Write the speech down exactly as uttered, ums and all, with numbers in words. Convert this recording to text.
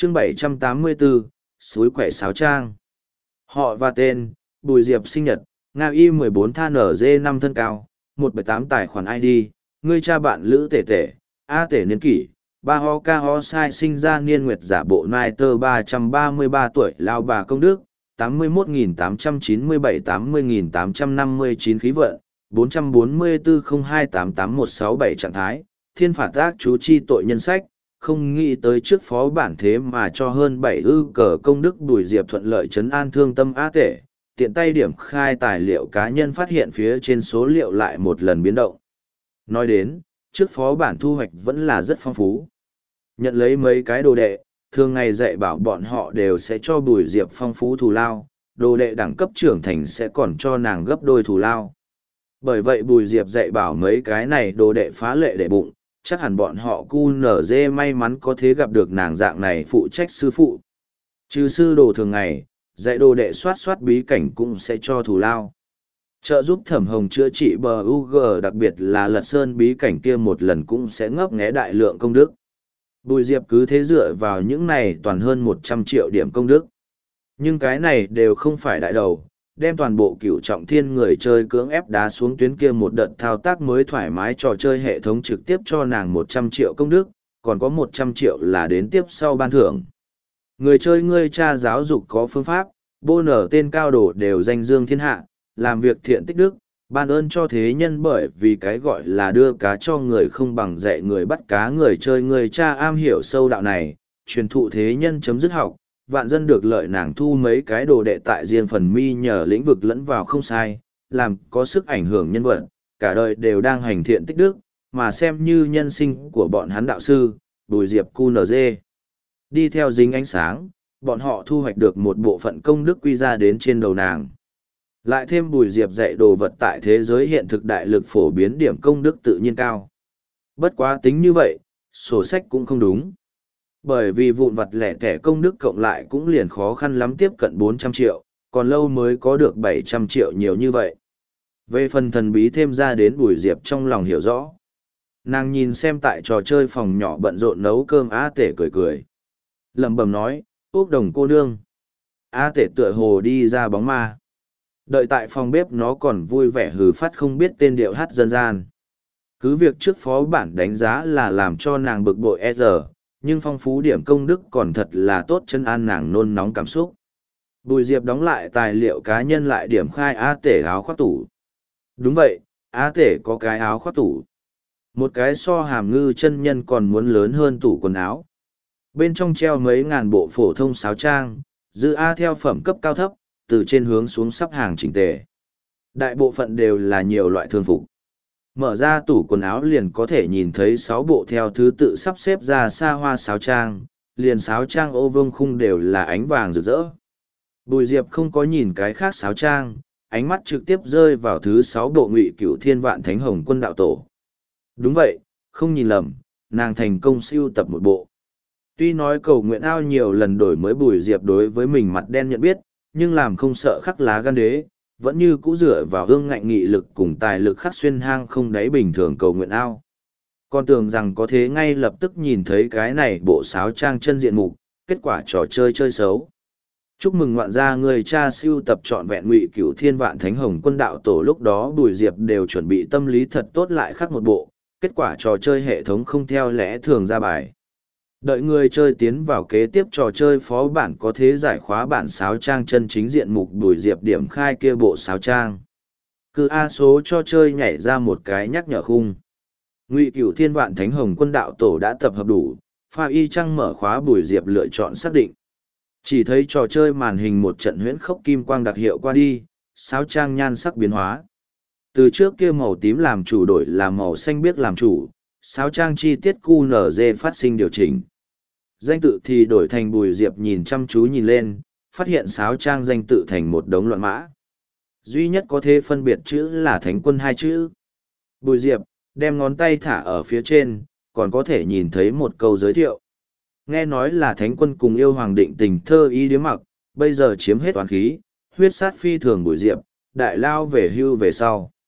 chương bảy trăm tám mươi bốn, suối quẻ sáo trang. Họ và tên: Bùi Diệp, sinh nhật Nga Y mười bốn than N G năm, thân cao một bảy tám, tài khoản I D, ngươi cha bạn Lữ Tể Tể, A Tể, niên kỷ ba ho ca ho sai, sinh ra niên nguyệt giả bộ nai tơ, ba trăm ba mươi ba tuổi, lao bà công đức tám mươi mốt nghìn tám trăm chín mươi bảy, tám mươi nghìn tám trăm năm mươi chín, khí vận bốn trăm bốn mươi tư không hai tám tám một sáu bảy, trạng thái thiên phạt ác chú chi tội nhân sách. Không nghĩ tới trước phó bản thế mà cho hơn bảy ư cờ công đức. Bùi Diệp thuận lợi trấn an thương tâm A Tể, tiện tay điểm khai tài liệu cá nhân, phát hiện phía trên số liệu lại một lần biến động. Nói đến, trước phó bản thu hoạch vẫn là rất phong phú. Nhận lấy mấy cái đồ đệ, thường ngày dạy bảo bọn họ đều sẽ cho Bùi Diệp phong phú thù lao, đồ đệ đẳng cấp trưởng thành sẽ còn cho nàng gấp đôi thù lao. Bởi vậy Bùi Diệp dạy bảo mấy cái này đồ đệ phá lệ để bụng, chắc hẳn bọn họ cu nở dê may mắn có thể gặp được nàng dạng này phụ trách sư phụ. Trừ sư đồ thường ngày, dạy đồ đệ soát soát bí cảnh cũng sẽ cho thù lao. Trợ giúp Thẩm Hồng chữa trị bờ u giê, đặc biệt là lật sơn bí cảnh kia một lần cũng sẽ ngấp nghé đại lượng công đức. Bùi Diệp cứ thế dựa vào những này toàn hơn một trăm triệu điểm công đức. Nhưng cái này đều không phải đại đầu, đem toàn bộ cửu trọng thiên người chơi cưỡng ép đá xuống tuyến kia một đợt thao tác mới thoải mái. Trò chơi hệ thống trực tiếp cho nàng một trăm triệu công đức, còn có một trăm triệu là đến tiếp sau ban thưởng. Người chơi ngươi cha giáo dục có phương pháp, bô nở tên cao đồ đều danh dương thiên hạ, làm việc thiện tích đức, ban ơn cho thế nhân, bởi vì cái gọi là đưa cá cho người không bằng dạy người bắt cá. Người chơi người cha am hiểu sâu đạo này, truyền thụ thế nhân chấm dứt học, vạn dân được lợi. Nàng thu mấy cái đồ đệ tại riêng phần mi nhờ lĩnh vực lẫn vào không sai, làm có sức ảnh hưởng nhân vật, cả đời đều đang hành thiện tích đức, mà xem như nhân sinh của bọn hắn đạo sư, Bùi Diệp cu nờ dê. Đi theo dính ánh sáng, bọn họ thu hoạch được một bộ phận công đức quy ra đến trên đầu nàng. Lại thêm Bùi Diệp dạy đồ vật tại thế giới hiện thực đại lực phổ biến, điểm công đức tự nhiên cao. Bất quá tính như vậy, sổ sách cũng không đúng. Bởi vì vụn vặt lẻ tẻ công đức cộng lại cũng liền khó khăn lắm tiếp cận bốn trăm triệu, còn lâu mới có được bảy trăm triệu nhiều như vậy. Về phần thần bí thêm ra đến, Bùi Diệp trong lòng hiểu rõ. Nàng nhìn xem tại trò chơi phòng nhỏ bận rộn nấu cơm A Tể, cười cười. Lẩm bẩm nói, Úc Đồng cô nương. A Tể tựa hồ đi ra bóng ma. Đợi tại phòng bếp nó còn vui vẻ hừ phát không biết tên điệu hát dân gian. Cứ việc trước phó bản đánh giá là làm cho nàng bực bội e rờ, nhưng phong phú điểm công đức còn thật là tốt, chân an nàng nôn nóng cảm xúc. Bùi Diệp đóng lại tài liệu cá nhân, lại điểm khai A Tể áo khoác tủ. Đúng vậy, A Tể có cái áo khoác tủ. Một cái so hàm ngư chân nhân còn muốn lớn hơn tủ quần áo. Bên trong treo mấy ngàn bộ phổ thông sáo trang, dư A theo phẩm cấp cao thấp, từ trên hướng xuống sắp hàng chỉnh tề. Đại bộ phận đều là nhiều loại thường phục. Mở ra tủ quần áo liền có thể nhìn thấy sáu bộ theo thứ tự sắp xếp ra xa hoa sáo trang, liền sáo trang ô vương khung đều là ánh vàng rực rỡ. Bùi Diệp không có nhìn cái khác sáo trang, ánh mắt trực tiếp rơi vào thứ sáu bộ Ngụy Cửu Thiên Vạn Thánh Hồng Quân Đạo Tổ. Đúng vậy, không nhìn lầm, nàng thành công siêu tập một bộ. Tuy nói cầu nguyện ao nhiều lần đổi mới Bùi Diệp đối với mình mặt đen nhận biết, nhưng làm không sợ khắc lá gan đế, vẫn như cũ dựa vào hương ngạnh nghị lực cùng tài lực khắc xuyên hang không đáy bình thường cầu nguyện ao. Con tưởng rằng có thế ngay lập tức nhìn thấy cái này bộ sáo trang chân diện mục, kết quả trò chơi chơi xấu. Chúc mừng ngoạn gia người cha siêu tập trọn vẹn Ngụy Cửu Thiên Vạn Thánh Hồng Quân Đạo Tổ. Lúc đó Bùi Diệp đều chuẩn bị tâm lý thật tốt lại khắc một bộ, kết quả trò chơi hệ thống không theo lẽ thường ra bài. Đợi người chơi tiến vào kế tiếp trò chơi phó bản có thế giải khóa bản sáo trang chân chính diện mục. Bùi Diệp điểm khai kia bộ sáo trang. Cứ A số cho chơi nhảy ra một cái nhắc nhở khung. Ngụy Cửu Thiên Vạn Thánh Hồng Quân Đạo Tổ đã tập hợp đủ, pha y trăng mở khóa. Bùi Diệp lựa chọn xác định. Chỉ thấy trò chơi màn hình một trận huyễn khốc kim quang đặc hiệu qua đi, sáo trang nhan sắc biến hóa. Từ trước kia màu tím làm chủ đổi là màu xanh biếc làm chủ, sáo trang chi tiết cu nở dê phát sinh điều chỉnh. Danh tự thì đổi thành Bùi Diệp nhìn chăm chú nhìn lên, phát hiện sáo trang danh tự thành một đống loạn mã. Duy nhất có thể phân biệt chữ là Thánh Quân hai chữ. Bùi Diệp đem ngón tay thả ở phía trên, còn có thể nhìn thấy một câu giới thiệu. Nghe nói là Thánh Quân cùng yêu hoàng định tình thơ ý điếm mặc, bây giờ chiếm hết toàn khí, huyết sát phi thường Bùi Diệp, đại lao về hưu về sau.